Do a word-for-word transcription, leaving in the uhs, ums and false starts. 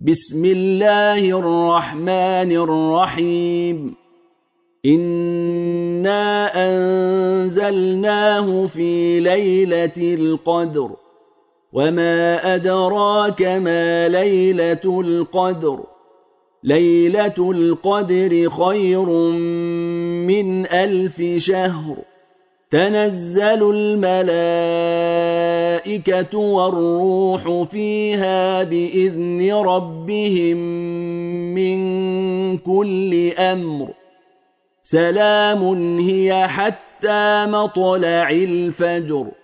بسم الله الرحمن الرحيم إنا أنزلناه في ليلة القدر وما أدراك ما ليلة القدر ليلة القدر خير من ألف شهر تنزل الملائكة والروح فيها بإذن ربهم من كل أمر سلام هي حتى مطلع الفجر